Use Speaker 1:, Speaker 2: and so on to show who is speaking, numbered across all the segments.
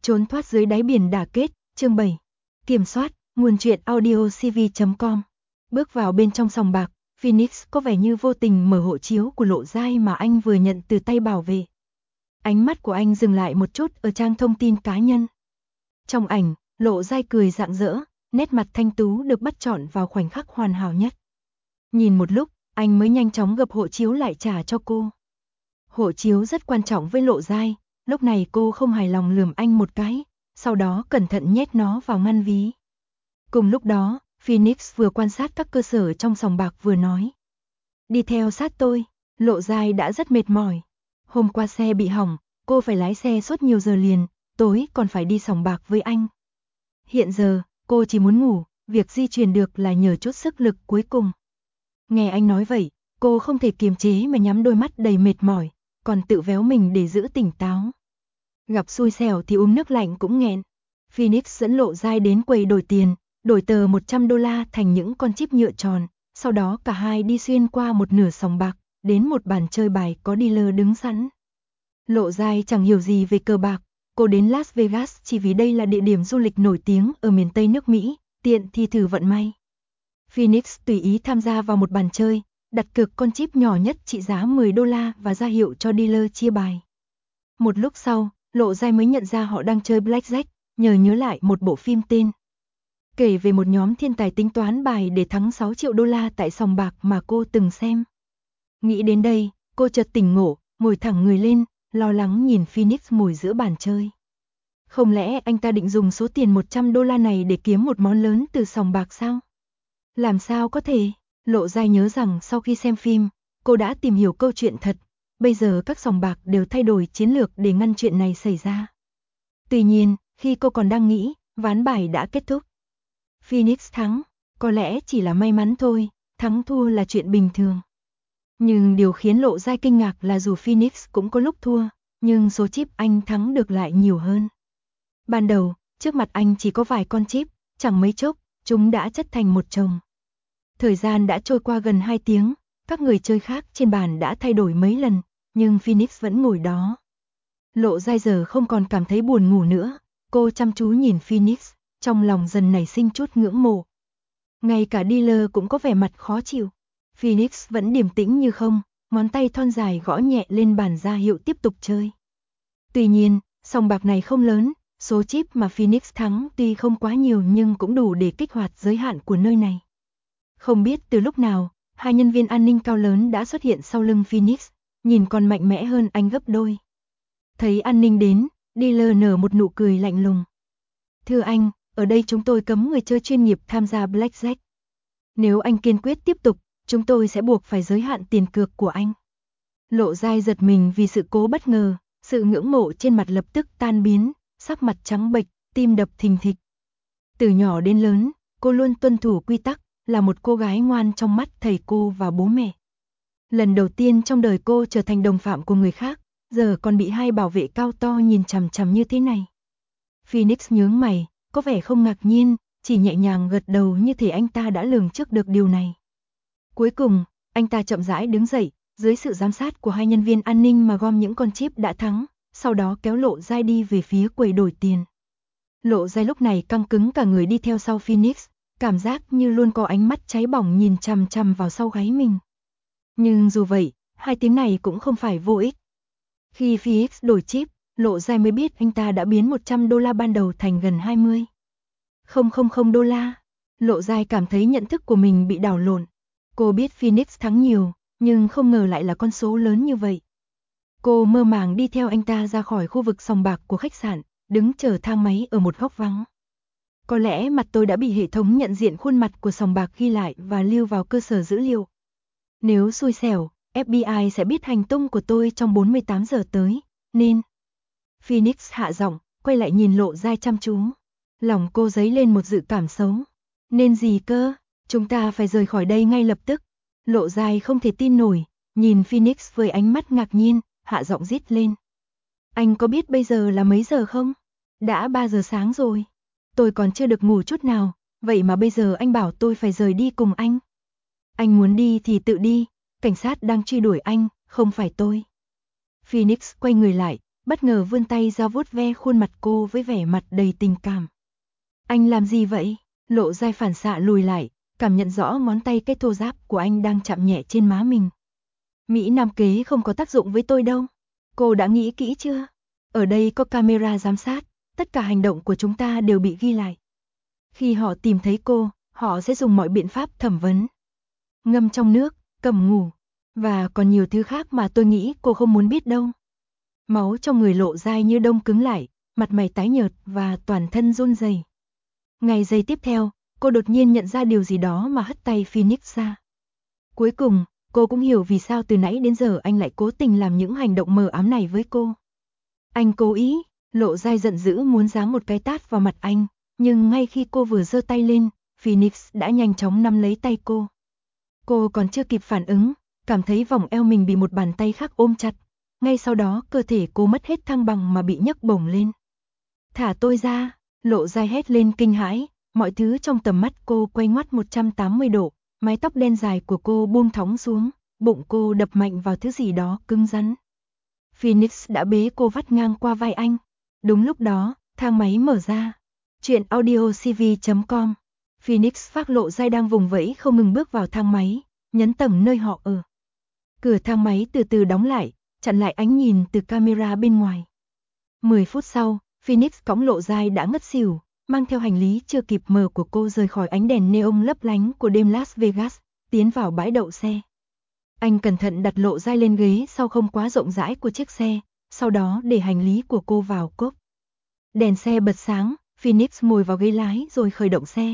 Speaker 1: Trốn thoát dưới đáy biển đả kết, chương 7. Kiểm soát, nguồn truyện audio cv.com. Bước vào bên trong sòng bạc, Phoenix có vẻ như vô tình mở hộ chiếu của Lộ Giai mà anh vừa nhận từ tay bảo vệ. Ánh mắt của anh dừng lại một chút ở trang thông tin cá nhân. Trong ảnh, Lộ Giai cười rạng rỡ, nét mặt thanh tú được bắt trọn vào khoảnh khắc hoàn hảo nhất. Nhìn một lúc, anh mới nhanh chóng gập hộ chiếu lại trả cho cô. Hộ chiếu rất quan trọng với Lộ Giai, lúc này cô không hài lòng lườm anh một cái, sau đó cẩn thận nhét nó vào ngăn ví. Cùng lúc đó, Phoenix vừa quan sát các cơ sở trong sòng bạc vừa nói. Đi theo sát tôi, Lộ Giai đã rất mệt mỏi. Hôm qua xe bị hỏng, cô phải lái xe suốt nhiều giờ liền, tối còn phải đi sòng bạc với anh. Hiện giờ, cô chỉ muốn ngủ, việc di chuyển được là nhờ chút sức lực cuối cùng. Nghe anh nói vậy, cô không thể kiềm chế mà nhắm đôi mắt đầy mệt mỏi, còn tự véo mình để giữ tỉnh táo. Gặp xui xẻo thì uống nước lạnh cũng nghẹn. Phoenix dẫn Lộ Giai đến quầy đổi tiền, đổi tờ $100 thành những con chip nhựa tròn, sau đó cả hai đi xuyên qua một nửa sòng bạc, đến một bàn chơi bài có dealer đứng sẵn. Lộ Giai chẳng hiểu gì về cờ bạc, cô đến Las Vegas chỉ vì đây là địa điểm du lịch nổi tiếng ở miền Tây nước Mỹ, tiện thì thử vận may. Phoenix tùy ý tham gia vào một bàn chơi, đặt cược con chip nhỏ nhất trị giá $10 và ra hiệu cho dealer chia bài. Một lúc sau, Lộ Giai mới nhận ra họ đang chơi blackjack, nhớ lại một bộ phim tên. Kể về một nhóm thiên tài tính toán bài để thắng $6 triệu tại sòng bạc mà cô từng xem. Nghĩ đến đây, cô chợt tỉnh ngộ, ngồi thẳng người lên, lo lắng nhìn Phoenix ngồi giữa bàn chơi. Không lẽ anh ta định dùng số tiền $100 này để kiếm một món lớn từ sòng bạc sao? Làm sao có thể? Lộ Giai nhớ rằng sau khi xem phim, cô đã tìm hiểu câu chuyện thật. Bây giờ các sòng bạc đều thay đổi chiến lược để ngăn chuyện này xảy ra. Tuy nhiên, khi cô còn đang nghĩ, ván bài đã kết thúc. Phoenix thắng, có lẽ chỉ là may mắn thôi, thắng thua là chuyện bình thường. Nhưng điều khiến Lộ Giai kinh ngạc là dù Phoenix cũng có lúc thua, nhưng số chip anh thắng được lại nhiều hơn. Ban đầu, trước mặt anh chỉ có vài con chip, chẳng mấy chốc, chúng đã chất thành một chồng. Thời gian đã trôi qua gần 2 tiếng, các người chơi khác trên bàn đã thay đổi mấy lần, nhưng Phoenix vẫn ngồi đó. Lộ Giai giờ không còn cảm thấy buồn ngủ nữa, cô chăm chú nhìn Phoenix, trong lòng dần nảy sinh chút ngưỡng mộ. Ngay cả dealer cũng có vẻ mặt khó chịu. Phoenix vẫn điềm tĩnh như không, ngón tay thon dài gõ nhẹ lên bàn ra hiệu tiếp tục chơi. Tuy nhiên, sòng bạc này không lớn, số chip mà Phoenix thắng tuy không quá nhiều nhưng cũng đủ để kích hoạt giới hạn của nơi này. Không biết từ lúc nào, hai nhân viên an ninh cao lớn đã xuất hiện sau lưng Phoenix, nhìn còn mạnh mẽ hơn anh gấp đôi. Thấy an ninh đến, dealer nở một nụ cười lạnh lùng. Thưa anh, ở đây chúng tôi cấm người chơi chuyên nghiệp tham gia blackjack. Nếu anh kiên quyết tiếp tục, chúng tôi sẽ buộc phải giới hạn tiền cược của anh. Lộ Giai giật mình vì sự cố bất ngờ, sự ngưỡng mộ trên mặt lập tức tan biến, sắc mặt trắng bệch, tim đập thình thịch. Từ nhỏ đến lớn, cô luôn tuân thủ quy tắc, là một cô gái ngoan trong mắt thầy cô và bố mẹ. Lần đầu tiên trong đời cô trở thành đồng phạm của người khác, giờ còn bị hai bảo vệ cao to nhìn chằm chằm như thế này. Phoenix nhướng mày, có vẻ không ngạc nhiên, chỉ nhẹ nhàng gật đầu như thể anh ta đã lường trước được điều này. Cuối cùng, anh ta chậm rãi đứng dậy, dưới sự giám sát của hai nhân viên an ninh mà gom những con chip đã thắng, sau đó kéo Lộ Giai đi về phía quầy đổi tiền. Lộ Giai lúc này căng cứng cả người đi theo sau Phoenix, cảm giác như luôn có ánh mắt cháy bỏng nhìn chằm chằm vào sau gáy mình. Nhưng dù vậy, 2 tiếng này cũng không phải vô ích. Khi Phoenix đổi chip, Lộ Giai mới biết anh ta đã biến $100 ban đầu thành gần 20.000 đô la. Lộ Giai cảm thấy nhận thức của mình bị đảo lộn. Cô biết Phoenix thắng nhiều, nhưng không ngờ lại là con số lớn như vậy. Cô mơ màng đi theo anh ta ra khỏi khu vực sòng bạc của khách sạn, đứng chờ thang máy ở một góc vắng. Có lẽ mặt tôi đã bị hệ thống nhận diện khuôn mặt của sòng bạc ghi lại và lưu vào cơ sở dữ liệu. Nếu xui xẻo, FBI sẽ biết hành tung của tôi trong 48 giờ tới, nên... Phoenix hạ giọng, quay lại nhìn Lộ Giai chăm chú. Lòng cô dấy lên một dự cảm xấu. Nên gì cơ? Chúng ta phải rời khỏi đây ngay lập tức. Lộ Giai không thể tin nổi, nhìn Phoenix với ánh mắt ngạc nhiên, hạ giọng rít lên. Anh có biết bây giờ là mấy giờ không? Đã 3 giờ sáng rồi. Tôi còn chưa được ngủ chút nào, vậy mà bây giờ anh bảo tôi phải rời đi cùng anh. Anh muốn đi thì tự đi, cảnh sát đang truy đuổi anh, không phải tôi. Phoenix quay người lại, bất ngờ vươn tay ra vuốt ve khuôn mặt cô với vẻ mặt đầy tình cảm. Anh làm gì vậy? Lộ Giai phản xạ lùi lại, cảm nhận rõ ngón tay cái thô ráp của anh đang chạm nhẹ trên má mình. Mỹ Nam kế không có tác dụng với tôi đâu. Cô đã nghĩ kỹ chưa? Ở đây có camera giám sát, tất cả hành động của chúng ta đều bị ghi lại. Khi họ tìm thấy cô, họ sẽ dùng mọi biện pháp thẩm vấn. Ngâm trong nước, cầm ngủ, và còn nhiều thứ khác mà tôi nghĩ cô không muốn biết đâu. Máu trong người Lộ Giai như đông cứng lại, mặt mày tái nhợt và toàn thân run rẩy. Ngày giây tiếp theo, cô đột nhiên nhận ra điều gì đó mà hất tay Phoenix ra. Cuối cùng, cô cũng hiểu vì sao từ nãy đến giờ anh lại cố tình làm những hành động mờ ám này với cô. Anh cố ý. Lộ Giai giận dữ muốn giáng một cái tát vào mặt anh, nhưng ngay khi cô vừa giơ tay lên, Phoenix đã nhanh chóng nắm lấy tay cô. Cô còn chưa kịp phản ứng, cảm thấy vòng eo mình bị một bàn tay khác ôm chặt. Ngay sau đó cơ thể cô mất hết thăng bằng mà bị nhấc bổng lên. Thả tôi ra, Lộ Giai hét lên kinh hãi, mọi thứ trong tầm mắt cô quay ngoắt 180 độ, mái tóc đen dài của cô buông thõng xuống, bụng cô đập mạnh vào thứ gì đó cứng rắn. Phoenix đã bế cô vắt ngang qua vai anh. Đúng lúc đó, thang máy mở ra. Chuyện audiocv.com. Phoenix phát Lộ Giai đang vùng vẫy không ngừng bước vào thang máy, nhấn tầng nơi họ ở. Cửa thang máy từ từ đóng lại, chặn lại ánh nhìn từ camera bên ngoài. 10 phút sau, Phoenix cõng Lộ Giai đã ngất xỉu, mang theo hành lý chưa kịp mở của cô rời khỏi ánh đèn neon lấp lánh của đêm Las Vegas, tiến vào bãi đậu xe. Anh cẩn thận đặt Lộ Giai lên ghế sau không quá rộng rãi của chiếc xe, sau đó để hành lý của cô vào cốp. Đèn xe bật sáng, Phoenix ngồi vào ghế lái rồi khởi động xe.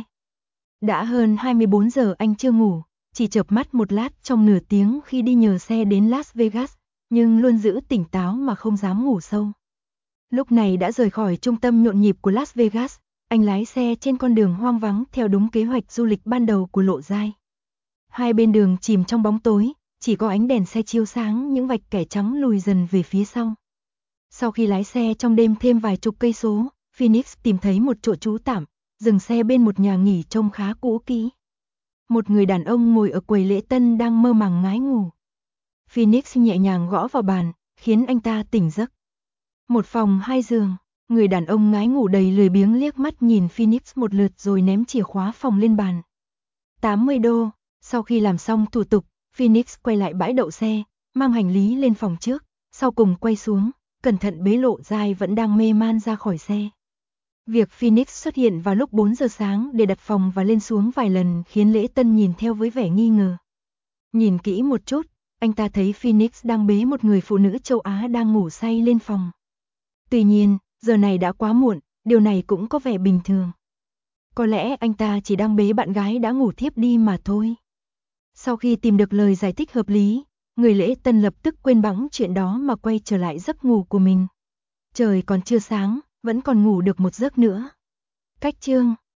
Speaker 1: Đã hơn 24 giờ anh chưa ngủ, chỉ chợp mắt một lát trong nửa tiếng khi đi nhờ xe đến Las Vegas, nhưng luôn giữ tỉnh táo mà không dám ngủ sâu. Lúc này đã rời khỏi trung tâm nhộn nhịp của Las Vegas, anh lái xe trên con đường hoang vắng theo đúng kế hoạch du lịch ban đầu của Lộ Giai. Hai bên đường chìm trong bóng tối, chỉ có ánh đèn xe chiếu sáng những vạch kẻ trắng lùi dần về phía sau. Sau khi lái xe trong đêm thêm vài chục cây số, Phoenix tìm thấy một chỗ trú tạm, dừng xe bên một nhà nghỉ trông khá cũ kỹ. Một người đàn ông ngồi ở quầy lễ tân đang mơ màng ngái ngủ. Phoenix nhẹ nhàng gõ vào bàn, khiến anh ta tỉnh giấc. Một phòng hai giường, người đàn ông ngái ngủ đầy lười biếng liếc mắt nhìn Phoenix một lượt rồi ném chìa khóa phòng lên bàn. 80 đô, sau khi làm xong thủ tục, Phoenix quay lại bãi đậu xe, mang hành lý lên phòng trước, sau cùng quay xuống, cẩn thận bế Lộ Giai vẫn đang mê man ra khỏi xe. Việc Phoenix xuất hiện vào lúc 4 giờ sáng để đặt phòng và lên xuống vài lần khiến lễ tân nhìn theo với vẻ nghi ngờ. Nhìn kỹ một chút, anh ta thấy Phoenix đang bế một người phụ nữ châu Á đang ngủ say lên phòng. Tuy nhiên, giờ này đã quá muộn, điều này cũng có vẻ bình thường. Có lẽ anh ta chỉ đang bế bạn gái đã ngủ thiếp đi mà thôi. Sau khi tìm được lời giải thích hợp lý, người lễ tân lập tức quên bẵng chuyện đó mà quay trở lại giấc ngủ của mình. Trời còn chưa sáng, vẫn còn ngủ được một giấc nữa. Cách chương